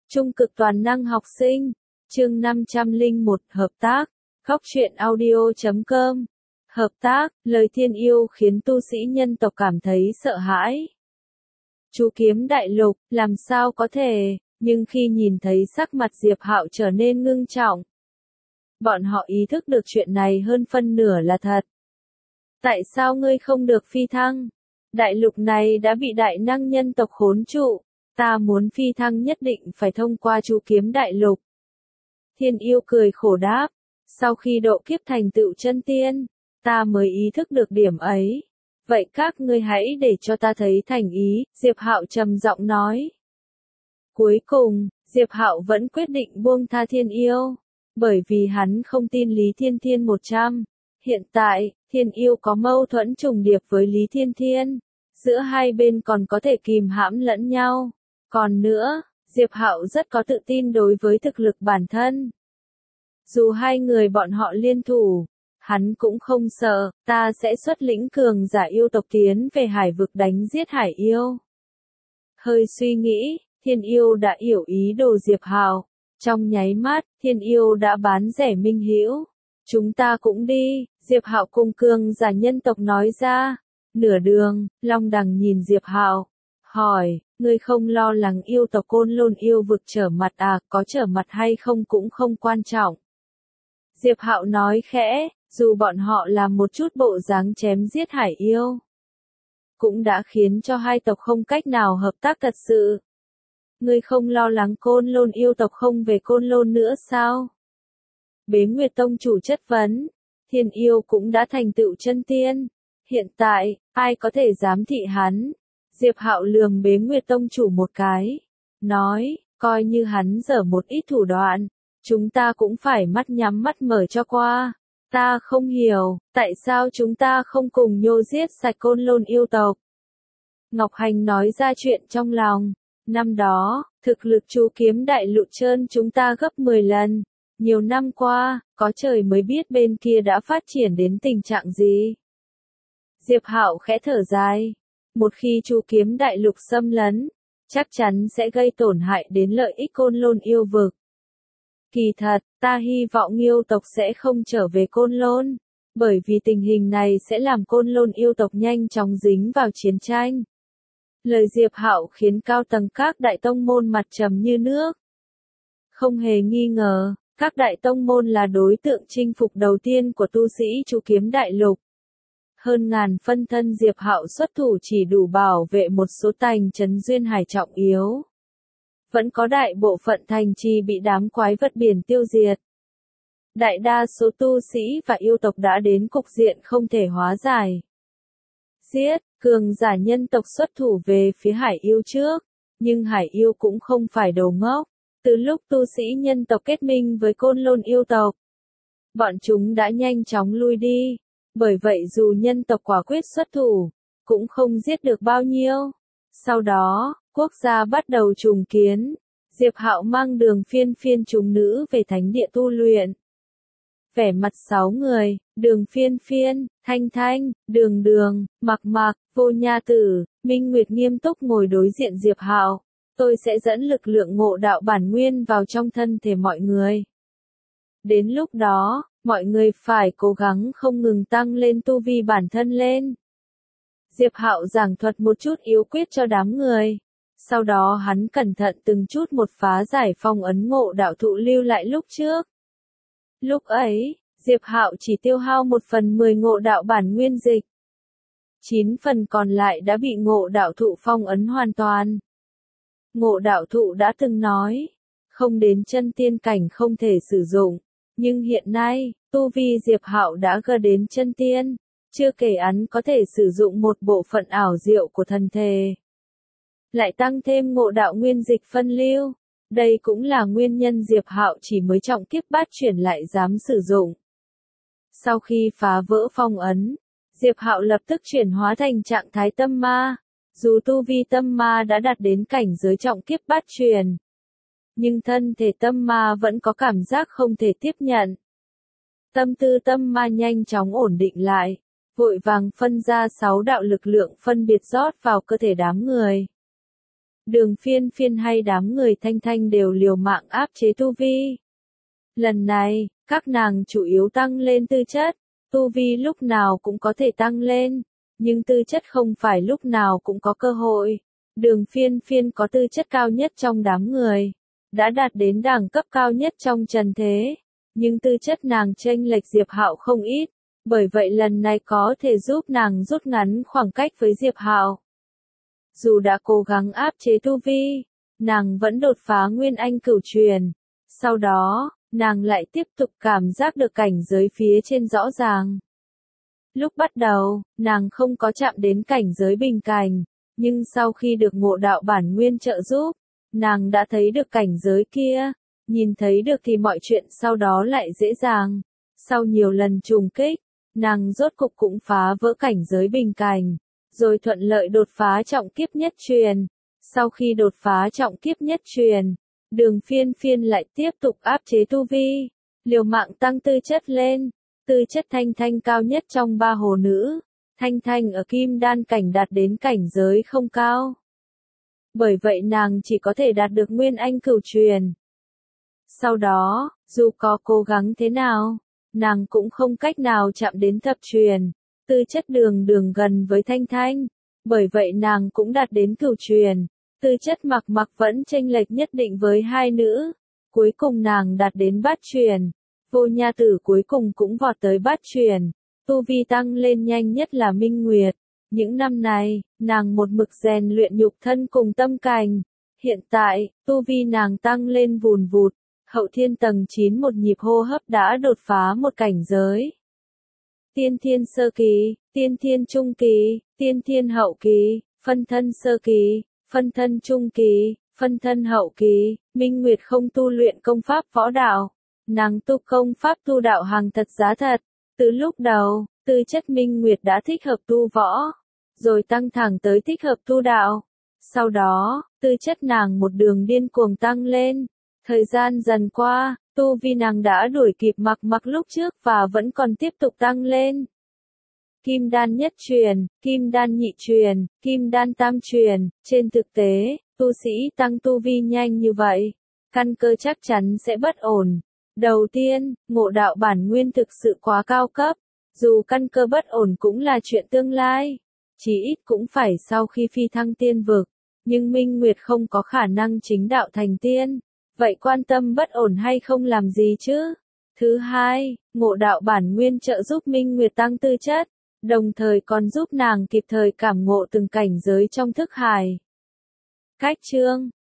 Trung cực toàn năng học sinh. Chương 501 hợp tác. Góc truyện audio.com. Hợp tác, lời thiên yêu khiến tu sĩ nhân tộc cảm thấy sợ hãi. Chú kiếm đại lục, làm sao có thể, nhưng khi nhìn thấy sắc mặt Diệp Hạo trở nên ngưng trọng. Bọn họ ý thức được chuyện này hơn phân nửa là thật. Tại sao ngươi không được phi thăng? Đại lục này đã bị đại năng nhân tộc khốn trụ. Ta muốn phi thăng nhất định phải thông qua chú kiếm đại lục. Thiên yêu cười khổ đáp. Sau khi độ kiếp thành tựu chân tiên, ta mới ý thức được điểm ấy. Vậy các ngươi hãy để cho ta thấy thành ý, Diệp Hạo trầm giọng nói. Cuối cùng, Diệp Hạo vẫn quyết định buông tha thiên yêu. Bởi vì hắn không tin Lý Thiên Thiên 100. Hiện tại, thiên yêu có mâu thuẫn trùng điệp với Lý Thiên Thiên. Giữa hai bên còn có thể kìm hãm lẫn nhau. Còn nữa, Diệp Hạo rất có tự tin đối với thực lực bản thân. Dù hai người bọn họ liên thủ, hắn cũng không sợ, ta sẽ xuất lĩnh cường giả yêu tộc tiến về hải vực đánh giết hải yêu. Hơi suy nghĩ, thiên yêu đã hiểu ý đồ Diệp Hạo. Trong nháy mắt, thiên yêu đã bán rẻ minh hữu. Chúng ta cũng đi, Diệp Hạo cùng cường giả nhân tộc nói ra. Nửa đường, Long Đằng nhìn Diệp Hạo, hỏi, ngươi không lo lắng yêu tộc Côn Lôn yêu vực trở mặt à, có trở mặt hay không cũng không quan trọng. Diệp Hạo nói khẽ, dù bọn họ làm một chút bộ dáng chém giết hải yêu, cũng đã khiến cho hai tộc không cách nào hợp tác thật sự. Ngươi không lo lắng Côn Lôn yêu tộc không về Côn Lôn nữa sao? Bế Nguyệt Tông chủ chất vấn, thiên yêu cũng đã thành tựu chân tiên. Hiện tại, ai có thể dám thị hắn? Diệp Hạo lườm Bế Nguyệt Tông chủ một cái. Nói, coi như hắn dở một ít thủ đoạn. Chúng ta cũng phải mắt nhắm mắt mở cho qua. Ta không hiểu, tại sao chúng ta không cùng nhô giết sạch Côn Lôn yêu tộc? Ngọc Hành nói ra chuyện trong lòng. Năm đó, thực lực chú kiếm đại lục trơn chúng ta gấp 10 lần. Nhiều năm qua, có trời mới biết bên kia đã phát triển đến tình trạng gì. Diệp Hạo khẽ thở dài. Một khi chú kiếm đại lục xâm lấn, chắc chắn sẽ gây tổn hại đến lợi ích Côn Lôn yêu vực. Kỳ thật, ta hy vọng yêu tộc sẽ không trở về Côn Lôn, bởi vì tình hình này sẽ làm Côn Lôn yêu tộc nhanh chóng dính vào chiến tranh. Lời Diệp Hạo khiến cao tầng các đại tông môn mặt trầm như nước. Không hề nghi ngờ, các đại tông môn là đối tượng chinh phục đầu tiên của tu sĩ chú kiếm đại lục. Hơn ngàn phân thân Diệp Hạo xuất thủ chỉ đủ bảo vệ một số thành trấn duyên hải trọng yếu. Vẫn có đại bộ phận thành trì bị đám quái vật biển tiêu diệt. Đại đa số tu sĩ và yêu tộc đã đến cục diện không thể hóa giải. Giết, cường giả nhân tộc xuất thủ về phía hải yêu trước, nhưng hải yêu cũng không phải đồ ngốc. Từ lúc tu sĩ nhân tộc kết minh với Côn Lôn yêu tộc, bọn chúng đã nhanh chóng lui đi. Bởi vậy dù nhân tộc quả quyết xuất thủ, cũng không giết được bao nhiêu. Sau đó, quốc gia bắt đầu trùng kiến. Diệp Hạo mang Đường Phiên Phiên chúng nữ về thánh địa tu luyện. Vẻ mặt 6 người, Đường Phiên Phiên, Thanh Thanh, Đường Đường, Mặc Mặc, Vô Nha Tử, Minh Nguyệt nghiêm túc ngồi đối diện Diệp Hạo. Tôi sẽ dẫn lực lượng ngộ đạo bản nguyên vào trong thân thể mọi người. Đến lúc đó, mọi người phải cố gắng không ngừng tăng lên tu vi bản thân lên. Diệp Hạo giảng thuật một chút yếu quyết cho đám người. Sau đó hắn cẩn thận từng chút một phá giải phong ấn ngộ đạo thụ lưu lại lúc trước. Lúc ấy, Diệp Hạo chỉ tiêu hao 1/10 ngộ đạo bản nguyên dịch. 9 phần còn lại đã bị ngộ đạo thụ phong ấn hoàn toàn. Ngộ đạo thụ đã từng nói, không đến chân tiên cảnh không thể sử dụng. Nhưng hiện nay, tu vi Diệp Hạo đã gần đến chân tiên, chưa kể hắn có thể sử dụng một bộ phận ảo diệu của thần thể. Lại tăng thêm ngộ đạo nguyên dịch phân lưu, đây cũng là nguyên nhân Diệp Hạo chỉ mới trọng kiếp bát chuyển lại dám sử dụng. Sau khi phá vỡ phong ấn, Diệp Hạo lập tức chuyển hóa thành trạng thái tâm ma, dù tu vi tâm ma đã đạt đến cảnh giới trọng kiếp bát chuyển. Nhưng thân thể tâm ma vẫn có cảm giác không thể tiếp nhận. Tâm tư tâm ma nhanh chóng ổn định lại, vội vàng phân ra 6 đạo lực lượng phân biệt rót vào cơ thể đám người. Đường Phiên Phiên hay đám người Thanh Thanh đều liều mạng áp chế tu vi. Lần này, các nàng chủ yếu tăng lên tư chất, tu vi lúc nào cũng có thể tăng lên, nhưng tư chất không phải lúc nào cũng có cơ hội. Đường Phiên Phiên có tư chất cao nhất trong đám người, đã đạt đến đẳng cấp cao nhất trong trần thế, nhưng tư chất nàng chênh lệch Diệp Hạo không ít, bởi vậy lần này có thể giúp nàng rút ngắn khoảng cách với Diệp Hạo. Dù đã cố gắng áp chế tu vi, nàng vẫn đột phá Nguyên Anh cửu truyền. Sau đó, nàng lại tiếp tục cảm giác được cảnh giới phía trên rõ ràng. Lúc bắt đầu, nàng không có chạm đến cảnh giới bình cảnh, nhưng sau khi được Ngộ Đạo Bản Nguyên trợ giúp, nàng đã thấy được cảnh giới kia, nhìn thấy được thì mọi chuyện sau đó lại dễ dàng. Sau nhiều lần trùng kích, nàng rốt cục cũng phá vỡ cảnh giới bình cảnh, rồi thuận lợi đột phá trọng kiếp nhất truyền. Sau khi đột phá trọng kiếp nhất truyền, Đường Phiên Phiên lại tiếp tục áp chế tu vi, liều mạng tăng tư chất lên. Tư chất Thanh Thanh cao nhất trong ba hồ nữ, Thanh Thanh ở kim đan cảnh đạt đến cảnh giới không cao. Bởi vậy nàng chỉ có thể đạt được Nguyên Anh cửu truyền. Sau đó, dù có cố gắng thế nào, nàng cũng không cách nào chạm đến thập truyền. Tư chất Đường Đường gần với Thanh Thanh, bởi vậy nàng cũng đạt đến cửu truyền. Tư chất Mặc Mặc vẫn chênh lệch nhất định với hai nữ. Cuối cùng nàng đạt đến bát truyền. Vô Nha Tử cuối cùng cũng vọt tới bát truyền. Tu vi tăng lên nhanh nhất là Minh Nguyệt. Những năm này, nàng một mực rèn luyện nhục thân cùng tâm cảnh. Hiện tại, tu vi nàng tăng lên vùn vụt. Hậu thiên tầng 9 một nhịp hô hấp đã đột phá một cảnh giới. Tiên thiên sơ kỳ, tiên thiên trung kỳ, tiên thiên hậu kỳ, phân thân sơ kỳ, phân thân trung kỳ, phân thân hậu kỳ. Minh Nguyệt không tu luyện công pháp võ đạo, nàng tu công pháp tu đạo hàng thật giá thật. Từ lúc đầu, tư chất Minh Nguyệt đã thích hợp tu võ, rồi tăng thẳng tới thích hợp tu đạo. Sau đó, tư chất nàng một đường điên cuồng tăng lên. Thời gian dần qua, tu vi nàng đã đuổi kịp Mặc Mặc lúc trước và vẫn còn tiếp tục tăng lên. Kim đan nhất truyền, kim đan nhị truyền, kim đan tam truyền. Trên thực tế, tu sĩ tăng tu vi nhanh như vậy, căn cơ chắc chắn sẽ bất ổn. Đầu tiên, Ngộ Đạo Bản Nguyên thực sự quá cao cấp, dù căn cơ bất ổn cũng là chuyện tương lai, chỉ ít cũng phải sau khi phi thăng tiên vực, nhưng Minh Nguyệt không có khả năng chính đạo thành tiên, vậy quan tâm bất ổn hay không làm gì chứ? Thứ hai, Ngộ Đạo Bản Nguyên trợ giúp Minh Nguyệt tăng tư chất, đồng thời còn giúp nàng kịp thời cảm ngộ từng cảnh giới trong thức hải. Cách chương